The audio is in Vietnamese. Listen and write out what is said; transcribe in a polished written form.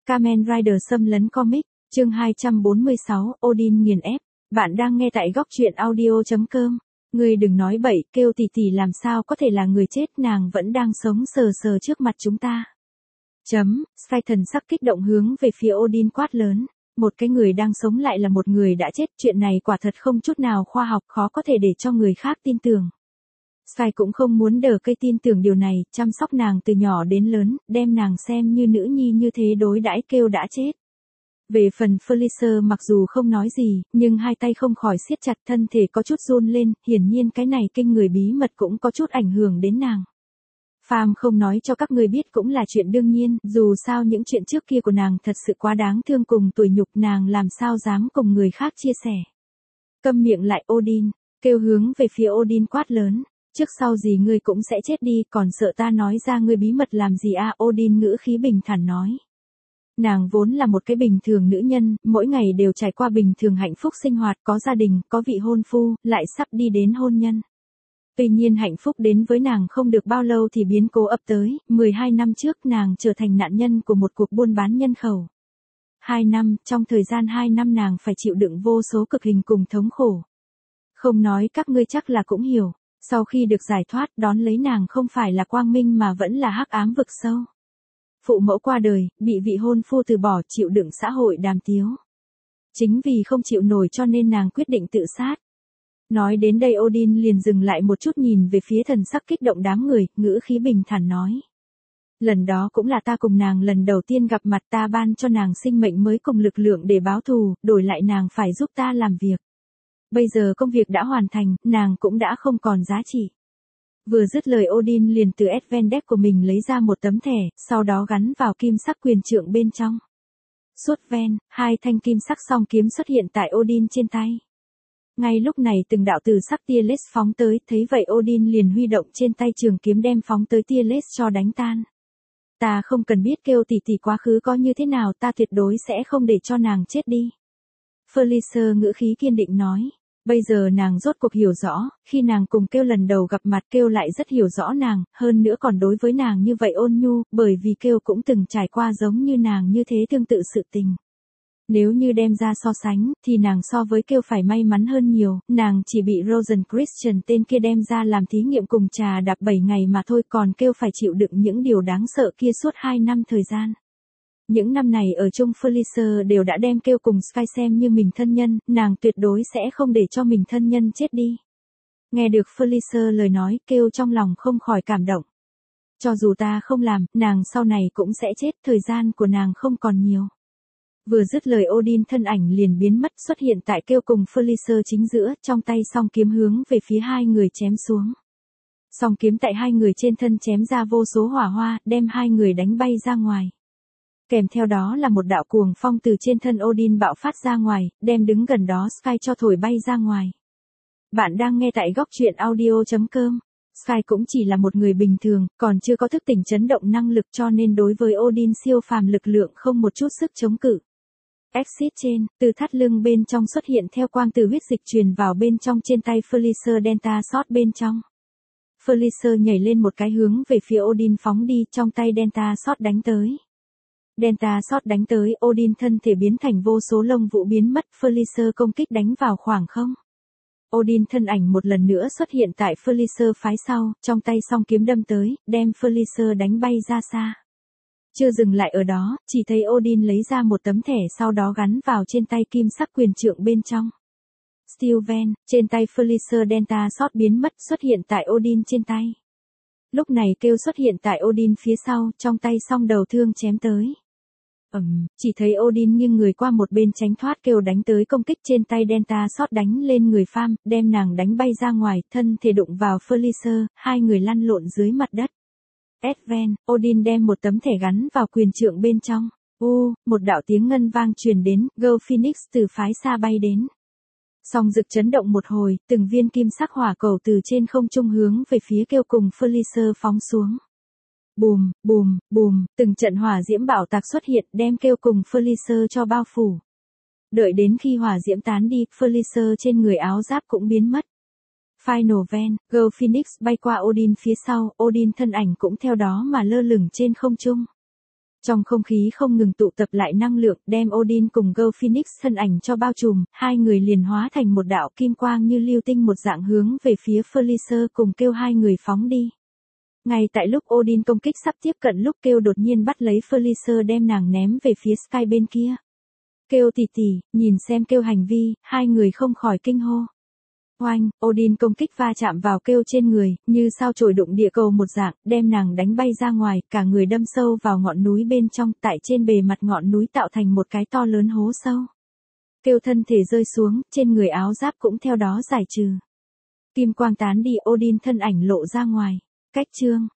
Kamen Rider xâm lấn comic, chương 246, Odin nghiền ép. Bạn đang nghe tại góc truyện audio.com. Ngươi đừng nói bậy, kêu tỷ tỷ làm sao có thể là người chết, nàng vẫn đang sống sờ sờ trước mặt chúng ta. Sky thần sắc kích động hướng về phía Odin quát lớn. Một cái người đang sống lại là một người đã chết, chuyện này quả thật không chút nào khoa học, khó có thể để cho người khác tin tưởng. Sky cũng không muốn đờ cây tin tưởng điều này, chăm sóc nàng từ nhỏ đến lớn, đem nàng xem như nữ nhi như thế đối đãi, kêu đã chết. Về phần Felicia mặc dù không nói gì, nhưng hai tay không khỏi siết chặt, thân thể có chút run lên, hiển nhiên cái này kinh người bí mật cũng có chút ảnh hưởng đến nàng. Phàm không nói cho các người biết cũng là chuyện đương nhiên, dù sao những chuyện trước kia của nàng thật sự quá đáng thương, cùng tủi nhục, nàng làm sao dám cùng người khác chia sẻ. Câm miệng lại Odin, kêu hướng về phía Odin quát lớn. Trước sau gì ngươi cũng sẽ chết đi, còn sợ ta nói ra ngươi bí mật làm gì à? Odin ngữ khí bình thản nói. Nàng vốn là một cái bình thường nữ nhân, mỗi ngày đều trải qua bình thường hạnh phúc sinh hoạt, có gia đình, có vị hôn phu, lại sắp đi đến hôn nhân. Tuy nhiên hạnh phúc đến với nàng không được bao lâu thì biến cố ập tới, 12 năm trước nàng trở thành nạn nhân của một cuộc buôn bán nhân khẩu. 2 năm, trong thời gian 2 năm nàng phải chịu đựng vô số cực hình cùng thống khổ. Không nói các ngươi chắc là cũng hiểu. Sau khi được giải thoát, đón lấy nàng không phải là quang minh mà vẫn là hắc ám vực sâu. Phụ mẫu qua đời, bị vị hôn phu từ bỏ, chịu đựng xã hội đàm tiếu. Chính vì không chịu nổi cho nên nàng quyết định tự sát. Nói đến đây Odin liền dừng lại một chút, nhìn về phía thần sắc kích động đám người, ngữ khí bình thản nói. Lần đó cũng là ta cùng nàng lần đầu tiên gặp mặt, ta ban cho nàng sinh mệnh mới cùng lực lượng để báo thù, đổi lại nàng phải giúp ta làm việc. Bây giờ công việc đã hoàn thành, nàng cũng đã không còn giá trị. Vừa dứt lời Odin liền từ Advent Deck của mình lấy ra một tấm thẻ, sau đó gắn vào kim sắc quyền trượng bên trong. Suốt ven, hai thanh kim sắc song kiếm xuất hiện tại Odin trên tay. Ngay lúc này từng đạo từ sắc tia laser phóng tới, thấy vậy Odin liền huy động trên tay trường kiếm đem phóng tới tia laser cho đánh tan. Ta không cần biết kêu tỷ tỷ quá khứ có như thế nào, ta tuyệt đối sẽ không để cho nàng chết đi. Felicia ngữ khí kiên định nói. Bây giờ nàng rốt cuộc hiểu rõ, khi nàng cùng kêu lần đầu gặp mặt, kêu lại rất hiểu rõ nàng, hơn nữa còn đối với nàng như vậy ôn nhu, bởi vì kêu cũng từng trải qua giống như nàng như thế tương tự sự tình. Nếu như đem ra so sánh, thì nàng so với kêu phải may mắn hơn nhiều, nàng chỉ bị Rosen Christian tên kia đem ra làm thí nghiệm cùng trà đạp 7 ngày mà thôi, còn kêu phải chịu đựng những điều đáng sợ kia suốt 2 năm thời gian. Những năm này ở chung Felicia đều đã đem kêu cùng Sky xem như mình thân nhân, nàng tuyệt đối sẽ không để cho mình thân nhân chết đi. Nghe được Felicia lời nói, kêu trong lòng không khỏi cảm động. Cho dù ta không làm, nàng sau này cũng sẽ chết, thời gian của nàng không còn nhiều. Vừa dứt lời Odin thân ảnh liền biến mất, xuất hiện tại kêu cùng Felicia chính giữa, trong tay song kiếm hướng về phía hai người chém xuống. Song kiếm tại hai người trên thân chém ra vô số hỏa hoa, đem hai người đánh bay ra ngoài. Kèm theo đó là một đạo cuồng phong từ trên thân Odin bạo phát ra ngoài, đem đứng gần đó Sky cho thổi bay ra ngoài. Bạn đang nghe tại góc truyện audio.com. Sky cũng chỉ là một người bình thường, còn chưa có thức tỉnh chấn động năng lực, cho nên đối với Odin siêu phàm lực lượng không một chút sức chống cự. Exit trên, từ thắt lưng bên trong xuất hiện theo quang từ huyết dịch truyền vào bên trong trên tay Felicia Delta Shot bên trong. Felicia nhảy lên một cái hướng về phía Odin phóng đi, trong tay Delta Shot đánh tới. Delta Shot đánh tới, Odin thân thể biến thành vô số lông vũ biến mất, Felicia công kích đánh vào khoảng không. Odin thân ảnh một lần nữa xuất hiện tại Felicia phái sau, trong tay song kiếm đâm tới, đem Felicia đánh bay ra xa. Chưa dừng lại ở đó, chỉ thấy Odin lấy ra một tấm thẻ sau đó gắn vào trên tay kim sắc quyền trượng bên trong. Steelven, trên tay Felicia Delta Shot biến mất, xuất hiện tại Odin trên tay. Lúc này kêu xuất hiện tại Odin phía sau, trong tay song đầu thương chém tới. Chỉ thấy Odin nghiêng người qua một bên tránh thoát kêu đánh tới công kích, trên tay Delta Shot đánh lên người Pham, đem nàng đánh bay ra ngoài, thân thể đụng vào Felicia, hai người lăn lộn dưới mặt đất. Advent, Odin đem một tấm thẻ gắn vào quyền trượng bên trong. Một đạo tiếng ngân vang truyền đến, Go Phoenix từ phái xa bay đến. Song rực chấn động một hồi, từng viên kim sắc hỏa cầu từ trên không trung hướng về phía kêu cùng Felicia phóng xuống. Bùm, bùm, bùm, từng trận hỏa diễm bạo tạc xuất hiện, đem kêu cùng Felicia cho bao phủ. Đợi đến khi hỏa diễm tán đi, Felicia trên người áo giáp cũng biến mất. Final Van, Go Phoenix bay qua Odin phía sau, Odin thân ảnh cũng theo đó mà lơ lửng trên không trung. Trong không khí không ngừng tụ tập lại năng lượng, đem Odin cùng Go Phoenix thân ảnh cho bao trùm, hai người liền hóa thành một đạo kim quang như lưu tinh một dạng hướng về phía Felicer cùng kêu hai người phóng đi. Ngay tại lúc Odin công kích sắp tiếp cận lúc kêu đột nhiên bắt lấy Felicer đem nàng ném về phía Sky bên kia. Kêu tỉ tỉ, nhìn xem kêu hành vi, hai người không khỏi kinh hô. Oanh, Odin công kích va chạm vào kêu trên người, như sao chổi đụng địa cầu một dạng, đem nàng đánh bay ra ngoài, cả người đâm sâu vào ngọn núi bên trong, tại trên bề mặt ngọn núi tạo thành một cái to lớn hố sâu. Kêu thân thể rơi xuống, trên người áo giáp cũng theo đó giải trừ. Kim quang tán đi, Odin thân ảnh lộ ra ngoài. Cách chương